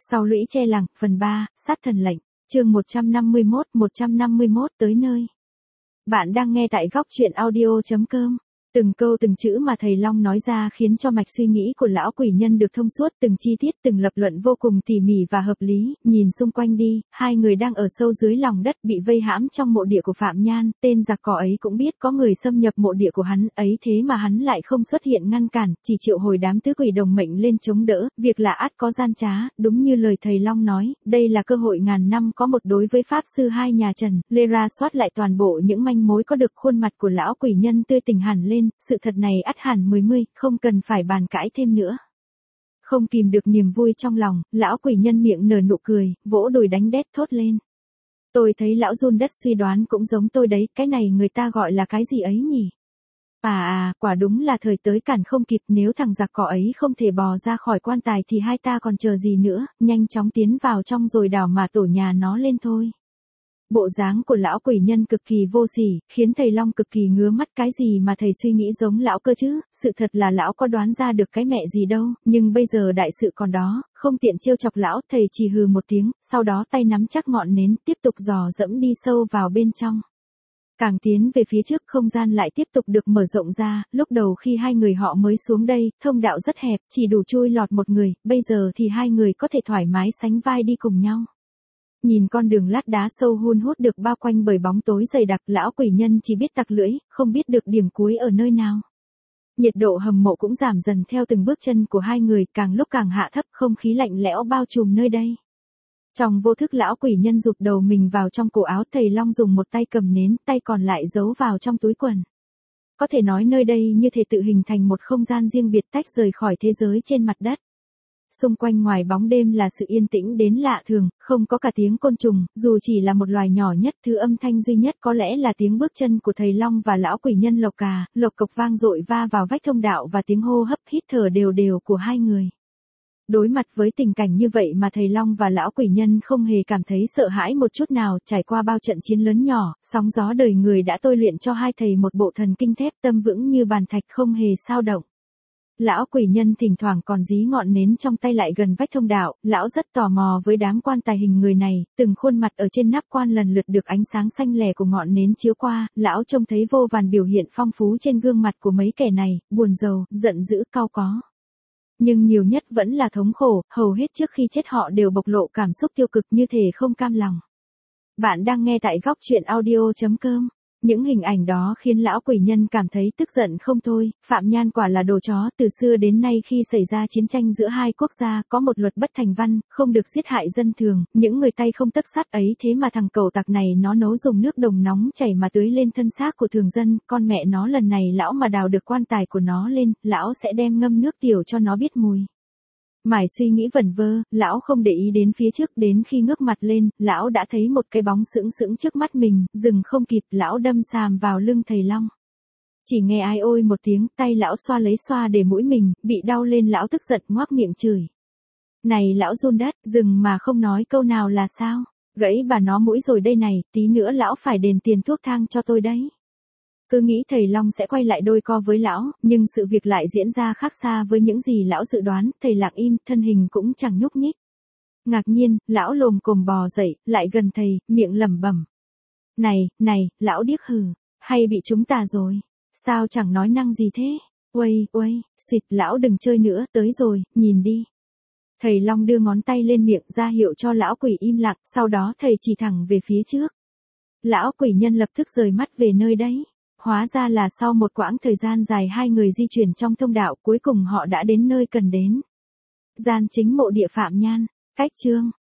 Sau lũy che làng, phần 3, sát thần lệnh, chương 151 tới nơi. Bạn đang nghe tại góc truyện audio.com. Từng câu từng chữ mà thầy Long nói ra khiến cho mạch suy nghĩ của lão quỷ nhân được thông suốt, từng chi tiết từng lập luận vô cùng tỉ mỉ và hợp lý. Nhìn xung quanh đi, hai người đang ở sâu dưới lòng đất bị vây hãm trong mộ địa của Phạm Nhan, tên giặc cỏ ấy cũng biết có người xâm nhập mộ địa của hắn, ấy thế mà hắn lại không xuất hiện ngăn cản, chỉ triệu hồi đám tứ quỷ đồng mệnh lên chống đỡ, việc là ắt có gian trá, đúng như lời thầy Long nói, đây là cơ hội ngàn năm có một đối với pháp sư hai nhà Trần. Lê ra soát lại toàn bộ những manh mối có được, khuôn mặt của lão quỷ nhân tươi tỉnh hẳn lên. Sự thật này ắt hẳn 10, không cần phải bàn cãi thêm nữa. Không kìm được niềm vui trong lòng, lão quỷ nhân miệng nở nụ cười, vỗ đùi đánh đét thốt lên. Tôi thấy lão run đất suy đoán cũng giống tôi đấy, cái này người ta gọi là cái gì ấy nhỉ? Quả đúng là thời tới cản không kịp, nếu thằng giặc cỏ ấy không thể bò ra khỏi quan tài thì hai ta còn chờ gì nữa, nhanh chóng tiến vào trong rồi đào mà tổ nhà nó lên thôi. Bộ dáng của lão quỷ nhân cực kỳ vô sỉ, khiến thầy Long cực kỳ ngứa mắt, cái gì mà thầy suy nghĩ giống lão cơ chứ, sự thật là lão có đoán ra được cái mẹ gì đâu, nhưng bây giờ đại sự còn đó, không tiện trêu chọc lão, thầy chỉ hừ một tiếng, sau đó tay nắm chắc ngọn nến, tiếp tục dò dẫm đi sâu vào bên trong. Càng tiến về phía trước, không gian lại tiếp tục được mở rộng ra, lúc đầu khi hai người họ mới xuống đây, thông đạo rất hẹp, chỉ đủ chui lọt một người, bây giờ thì hai người có thể thoải mái sánh vai đi cùng nhau. Nhìn con đường lát đá sâu hun hút được bao quanh bởi bóng tối dày đặc, lão quỷ nhân chỉ biết tặc lưỡi, không biết được điểm cuối ở nơi nào. Nhiệt độ hầm mộ cũng giảm dần theo từng bước chân của hai người, càng lúc càng hạ thấp, không khí lạnh lẽo bao trùm nơi đây. Trong vô thức lão quỷ nhân rụt đầu mình vào trong cổ áo, thầy Long dùng một tay cầm nến, tay còn lại giấu vào trong túi quần. Có thể nói nơi đây như thể tự hình thành một không gian riêng biệt tách rời khỏi thế giới trên mặt đất. Xung quanh ngoài bóng đêm là sự yên tĩnh đến lạ thường, không có cả tiếng côn trùng, dù chỉ là một loài nhỏ nhất, thứ âm thanh duy nhất có lẽ là tiếng bước chân của thầy Long và lão quỷ nhân lộc cộc vang dội va vào vách thông đạo và tiếng hô hấp hít thở đều đều của hai người. Đối mặt với tình cảnh như vậy mà thầy Long và lão quỷ nhân không hề cảm thấy sợ hãi một chút nào, trải qua bao trận chiến lớn nhỏ, sóng gió đời người đã tôi luyện cho hai thầy một bộ thần kinh thép tâm vững như bàn thạch không hề xao động. Lão quỷ nhân thỉnh thoảng còn dí ngọn nến trong tay lại gần vách thông đạo, lão rất tò mò với đám quan tài hình người này, từng khuôn mặt ở trên nắp quan lần lượt được ánh sáng xanh lè của ngọn nến chiếu qua, lão trông thấy vô vàn biểu hiện phong phú trên gương mặt của mấy kẻ này, buồn rầu, giận dữ, cau có. Nhưng nhiều nhất vẫn là thống khổ, hầu hết trước khi chết họ đều bộc lộ cảm xúc tiêu cực như thể không cam lòng. Bạn đang nghe tại góc truyện audio.com. Những hình ảnh đó khiến lão quỷ nhân cảm thấy tức giận không thôi, Phạm Nhan quả là đồ chó, từ xưa đến nay khi xảy ra chiến tranh giữa hai quốc gia, có một luật bất thành văn, không được giết hại dân thường, những người tay không tấc sắt ấy, thế mà thằng cẩu tặc này nó nấu dùng nước đồng nóng chảy mà tưới lên thân xác của thường dân, con mẹ nó lần này lão mà đào được quan tài của nó lên, lão sẽ đem ngâm nước tiểu cho nó biết mùi. Mải suy nghĩ vẩn vơ, lão không để ý đến phía trước, đến khi ngước mặt lên, lão đã thấy một cái bóng sững sững trước mắt mình, dừng không kịp, lão đâm sàm vào lưng thầy Long. Chỉ nghe ai ôi một tiếng, tay lão xoa để mũi mình, bị đau lên lão tức giận ngoác miệng chửi. Này lão run đất, dừng mà không nói câu nào là sao? Gãy bà nó mũi rồi đây này, tí nữa lão phải đền tiền thuốc thang cho tôi đấy. Cứ nghĩ thầy Long sẽ quay lại đôi co với lão, nhưng sự việc lại diễn ra khác xa với những gì lão dự đoán, thầy lặng im, thân hình cũng chẳng nhúc nhích. Ngạc nhiên, lão lồm cồm bò dậy, lại gần thầy, miệng lẩm bẩm. Này, lão điếc hừ, hay bị chúng tà rồi? Sao chẳng nói năng gì thế? Uây, xịt, lão đừng chơi nữa, tới rồi, nhìn đi. Thầy Long đưa ngón tay lên miệng ra hiệu cho lão quỷ im lặng, sau đó thầy chỉ thẳng về phía trước. Lão quỷ nhân lập tức rời mắt về nơi đấy. Hóa ra là sau một quãng thời gian dài hai người di chuyển trong thông đạo, cuối cùng họ đã đến nơi cần đến. Gian chính mộ địa Phạm Nhan. Cách chương